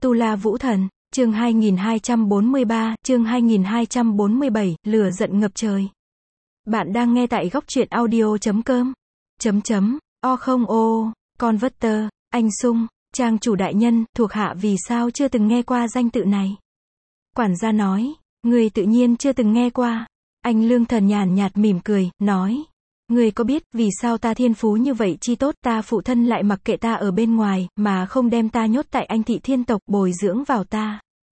Tu La Vũ Thần, chương 2243, chương 2247, lửa giận ngập trời. Bạn đang nghe tại góc truyện audio.com. O không ô, Converter, anh Sung, trang chủ đại nhân, thuộc hạ vì sao chưa từng nghe qua danh tự này. Quản gia nói, người tự nhiên chưa từng nghe qua. Anh Lương Thần nhàn nhạt mỉm cười, nói, người có biết vì sao ta thiên phú như vậy chi tốt, ta phụ thân lại mặc kệ ta ở bên ngoài, mà không đem ta nhốt tại Anh thị thiên tộc, bồi dưỡng vào ta.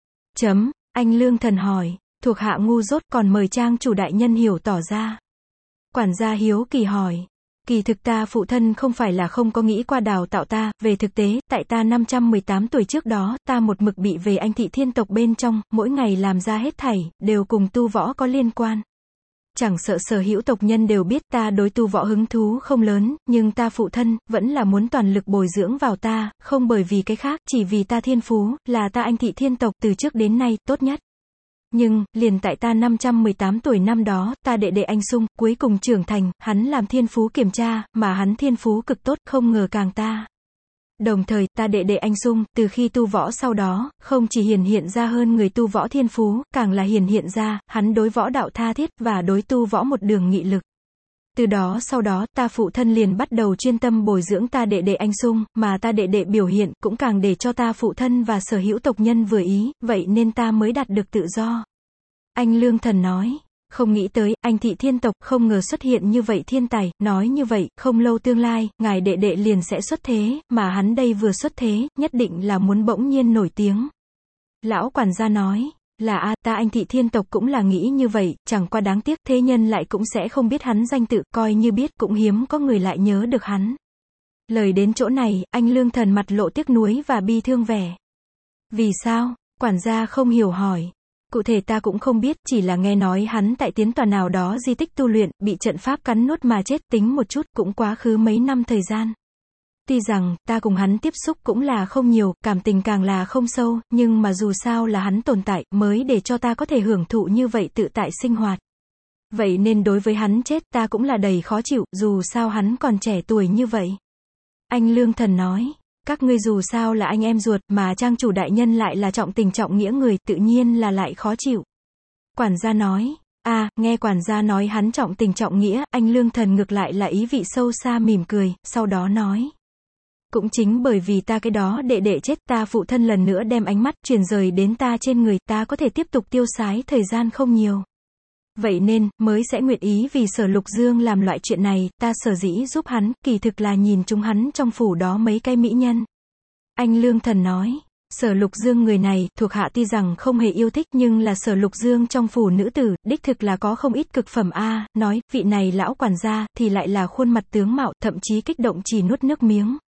Anh Lương Thần hỏi, thuộc hạ ngu dốt, còn mời trang chủ đại nhân hiểu tỏ ra. Quản gia hiếu kỳ hỏi, kỳ thực ta phụ thân không phải là không có nghĩ qua đào tạo ta, về thực tế, tại ta 518 tuổi trước đó, ta một mực bị về Anh thị thiên tộc bên trong, mỗi ngày làm ra hết thảy, đều cùng tu võ có liên quan. Chẳng sợ sở hữu tộc nhân đều biết ta đối tu võ hứng thú không lớn, nhưng ta phụ thân, vẫn là muốn toàn lực bồi dưỡng vào ta, không bởi vì cái khác, chỉ vì ta thiên phú, là ta Anh thị thiên tộc, từ trước đến nay, tốt nhất. Nhưng, liền tại ta 518 tuổi năm đó, ta đệ đệ anh Sung, cuối cùng trưởng thành, hắn làm thiên phú kiểm tra, mà hắn thiên phú cực tốt, không ngờ càng ta. Đồng thời, ta đệ đệ anh Sung, từ khi tu võ sau đó, không chỉ hiển hiện ra hơn người tu võ thiên phú, càng là hiển hiện ra, hắn đối võ đạo tha thiết, và đối tu võ một đường nghị lực. Từ đó sau đó, ta phụ thân liền bắt đầu chuyên tâm bồi dưỡng ta đệ đệ anh Sung, mà ta đệ đệ biểu hiện, cũng càng để cho ta phụ thân và sở hữu tộc nhân vừa ý, vậy nên ta mới đạt được tự do. Anh Lương Thần nói, không nghĩ tới, Anh thị thiên tộc, không ngờ xuất hiện như vậy thiên tài, nói như vậy, không lâu tương lai, ngài đệ đệ liền sẽ xuất thế, mà hắn đây vừa xuất thế, nhất định là muốn bỗng nhiên nổi tiếng. Lão quản gia nói, là ta Anh thị thiên tộc cũng là nghĩ như vậy, chẳng qua đáng tiếc, thế nhân lại cũng sẽ không biết hắn danh tự, coi như biết, cũng hiếm có người lại nhớ được hắn. Lời đến chỗ này, anh Lương Thần mặt lộ tiếc nuối và bi thương vẻ. Vì sao? Quản gia không hiểu hỏi. Cụ thể ta cũng không biết, chỉ là nghe nói hắn tại tiến tòa nào đó di tích tu luyện, bị trận pháp cắn nuốt mà chết, tính một chút, cũng quá khứ mấy năm thời gian. Tuy rằng, ta cùng hắn tiếp xúc cũng là không nhiều, cảm tình càng là không sâu, nhưng mà dù sao là hắn tồn tại, mới để cho ta có thể hưởng thụ như vậy tự tại sinh hoạt. Vậy nên đối với hắn chết, ta cũng là đầy khó chịu, dù sao hắn còn trẻ tuổi như vậy. Anh Lương Thần nói, các ngươi dù sao là anh em ruột, mà trang chủ đại nhân lại là trọng tình trọng nghĩa người, tự nhiên là lại khó chịu. Quản gia nói, nghe quản gia nói hắn trọng tình trọng nghĩa, anh Lương Thần ngược lại là ý vị sâu xa mỉm cười, sau đó nói. Cũng chính bởi vì ta cái đó đệ đệ chết, ta phụ thân lần nữa đem ánh mắt chuyển rời đến ta trên người, ta có thể tiếp tục tiêu xái thời gian không nhiều. Vậy nên, mới sẽ nguyện ý vì Sở Lục Dương làm loại chuyện này, ta sở dĩ giúp hắn, kỳ thực là nhìn chúng hắn trong phủ đó mấy cái mỹ nhân. Anh Lương Thần nói, Sở Lục Dương người này, thuộc hạ tuy rằng không hề yêu thích, nhưng là Sở Lục Dương trong phủ nữ tử, đích thực là có không ít cực phẩm nói, vị này lão quản gia, thì lại là khuôn mặt tướng mạo, thậm chí kích động chỉ nuốt nước miếng.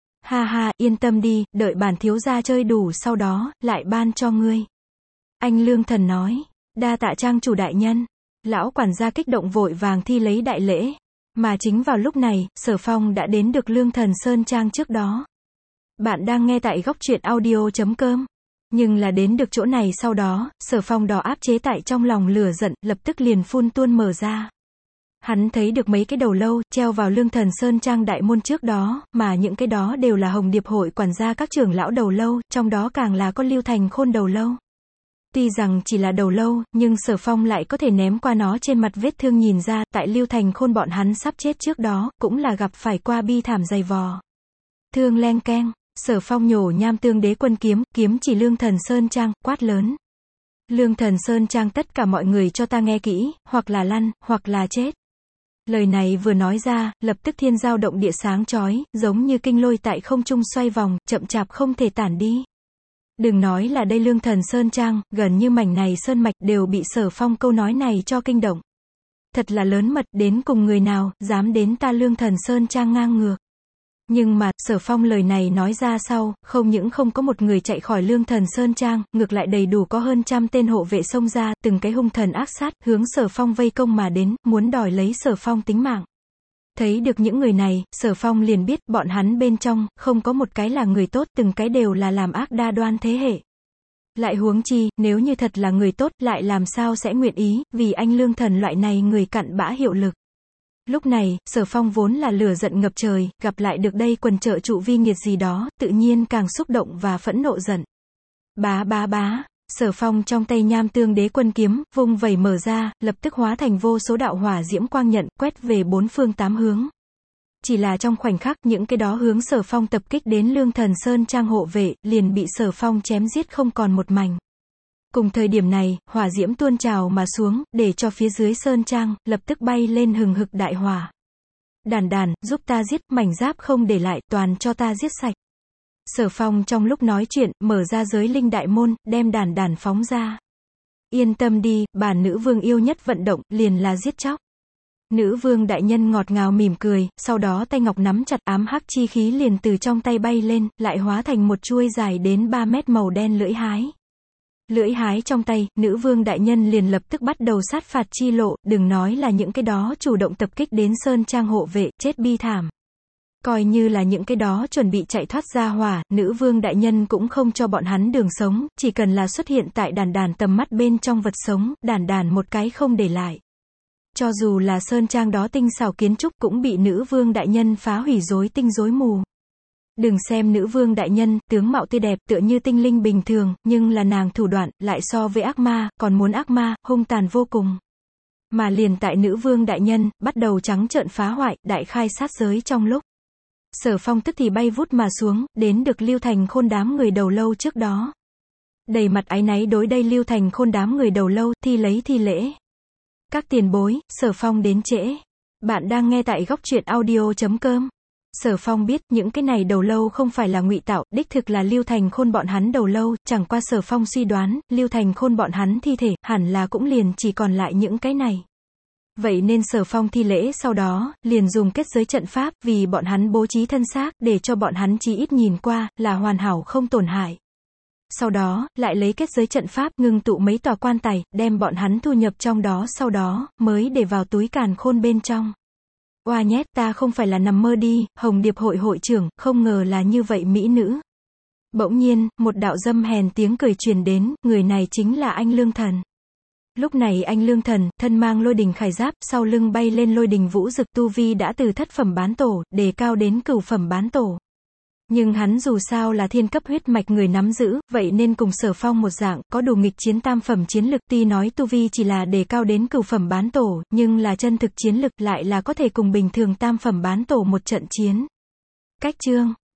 Ha, yên tâm đi, đợi bản thiếu gia chơi đủ sau đó, lại ban cho ngươi. Anh Lương Thần nói, đa tạ trang chủ đại nhân. Lão quản gia kích động vội vàng thi lấy đại lễ. Mà chính vào lúc này, Sở Phong đã đến được Lương Thần Sơn Trang trước đó. Bạn đang nghe tại góc truyện audio.com. Nhưng là đến được chỗ này sau đó, Sở Phong đó áp chế tại trong lòng lửa giận, lập tức liền phun tuôn mở ra. Hắn thấy được mấy cái đầu lâu, treo vào Lương Thần Sơn Trang đại môn trước đó, mà những cái đó đều là Hồng Điệp hội quản gia các trưởng lão đầu lâu, trong đó càng là có Lưu Thành Khôn đầu lâu. Tuy rằng chỉ là đầu lâu, nhưng Sở Phong lại có thể ném qua nó trên mặt vết thương nhìn ra, tại Lưu Thành Khôn bọn hắn sắp chết trước đó, cũng là gặp phải qua bi thảm dày vò. Thương leng keng, Sở Phong nhổ nham tương đế quân kiếm, kiếm chỉ Lương Thần Sơn Trang, quát lớn. Lương Thần Sơn Trang tất cả mọi người cho ta nghe kỹ, hoặc là lăn, hoặc là chết. Lời này vừa nói ra, lập tức thiên giao động địa sáng chói, giống như kinh lôi tại không trung xoay vòng, chậm chạp không thể tản đi. Đừng nói là đây Lương Thần Sơn Trang, gần như mảnh này sơn mạch đều bị Sở Phong câu nói này cho kinh động. Thật là lớn mật, đến cùng người nào, dám đến ta Lương Thần Sơn Trang ngang ngược. Nhưng mà, Sở Phong lời này nói ra sau, không những không có một người chạy khỏi Lương Thần Sơn Trang, ngược lại đầy đủ có hơn 100 tên hộ vệ xông ra, từng cái hung thần ác sát, hướng Sở Phong vây công mà đến, muốn đòi lấy Sở Phong tính mạng. Thấy được những người này, Sở Phong liền biết, bọn hắn bên trong, không có một cái là người tốt, từng cái đều là làm ác đa đoan thế hệ. Lại huống chi, nếu như thật là người tốt, lại làm sao sẽ nguyện ý, vì anh Lương Thần loại này người cặn bã hiệu lực. Lúc này, Sở Phong vốn là lửa giận ngập trời, gặp lại được đây quần trợ trụ vi nghiệt gì đó, tự nhiên càng xúc động và phẫn nộ giận. Bá bá bá, Sở Phong trong tay Nham Tương Đế Quân kiếm, vung vẩy mở ra, lập tức hóa thành vô số đạo hỏa diễm quang nhận, quét về bốn phương tám hướng. Chỉ là trong khoảnh khắc, những cái đó hướng Sở Phong tập kích đến Lương Thần Sơn Trang hộ vệ, liền bị Sở Phong chém giết không còn một mảnh. Cùng thời điểm này, hỏa diễm tuôn trào mà xuống, để cho phía dưới Sơn Trang, lập tức bay lên hừng hực đại hỏa. Đàn đàn, giúp ta giết, mảnh giáp không để lại, toàn cho ta giết sạch. Sở Phong trong lúc nói chuyện, mở ra giới linh đại môn, đem đàn đàn phóng ra. Yên tâm đi, bản nữ vương yêu nhất vận động, liền là giết chóc. Nữ vương đại nhân ngọt ngào mỉm cười, sau đó tay ngọc nắm chặt ám hắc chi khí liền từ trong tay bay lên, lại hóa thành một chuôi dài đến 3 mét màu đen lưỡi hái. Lưỡi hái trong tay, nữ vương đại nhân liền lập tức bắt đầu sát phạt chi lộ, đừng nói là những cái đó chủ động tập kích đến Sơn Trang hộ vệ, chết bi thảm. Coi như là những cái đó chuẩn bị chạy thoát ra hỏa, nữ vương đại nhân cũng không cho bọn hắn đường sống, chỉ cần là xuất hiện tại đàn đàn tầm mắt bên trong vật sống, đàn đàn một cái không để lại. Cho dù là Sơn Trang đó tinh xảo kiến trúc cũng bị nữ vương đại nhân phá hủy rối tinh rối mù. Đừng xem nữ vương đại nhân, tướng mạo tươi đẹp tựa như tinh linh bình thường, nhưng là nàng thủ đoạn, lại so với ác ma, còn muốn ác ma, hung tàn vô cùng. Mà liền tại nữ vương đại nhân, bắt đầu trắng trợn phá hoại, đại khai sát giới trong lúc. Sở Phong tức thì bay vút mà xuống, đến được Lưu Thành Khôn đám người đầu lâu trước đó. Đầy mặt áy náy đối đây Lưu Thành Khôn đám người đầu lâu, thi lễ. Các tiền bối, Sở Phong đến trễ. Bạn đang nghe tại góc truyện audio.com. Sở Phong biết, những cái này đầu lâu không phải là ngụy tạo, đích thực là Lưu Thành Khôn bọn hắn đầu lâu, chẳng qua Sở Phong suy đoán, Lưu Thành Khôn bọn hắn thi thể, hẳn là cũng liền chỉ còn lại những cái này. Vậy nên Sở Phong thi lễ sau đó, liền dùng kết giới trận pháp, vì bọn hắn bố trí thân xác, để cho bọn hắn chí ít nhìn qua, là hoàn hảo không tổn hại. Sau đó, lại lấy kết giới trận pháp, ngưng tụ mấy tòa quan tài, đem bọn hắn thu nhập trong đó, sau đó, mới để vào túi càn khôn bên trong. Oa nhét, ta không phải là nằm mơ đi, Hồng Điệp hội hội trưởng, không ngờ là như vậy mỹ nữ. Bỗng nhiên, một đạo dâm hèn tiếng cười truyền đến, người này chính là anh Lương Thần. Lúc này anh Lương Thần, thân mang lôi đình khải giáp, sau lưng bay lên lôi đình vũ dực, tu vi đã từ thất phẩm bán tổ, đề cao đến cửu phẩm bán tổ. Nhưng hắn dù sao là thiên cấp huyết mạch người nắm giữ, vậy nên cùng Sở Phong một dạng, có đủ nghịch chiến tam phẩm chiến lực, tuy nói tu vi chỉ là đề cao đến cửu phẩm bán tổ, nhưng là chân thực chiến lực lại là có thể cùng bình thường tam phẩm bán tổ một trận chiến. Cách chương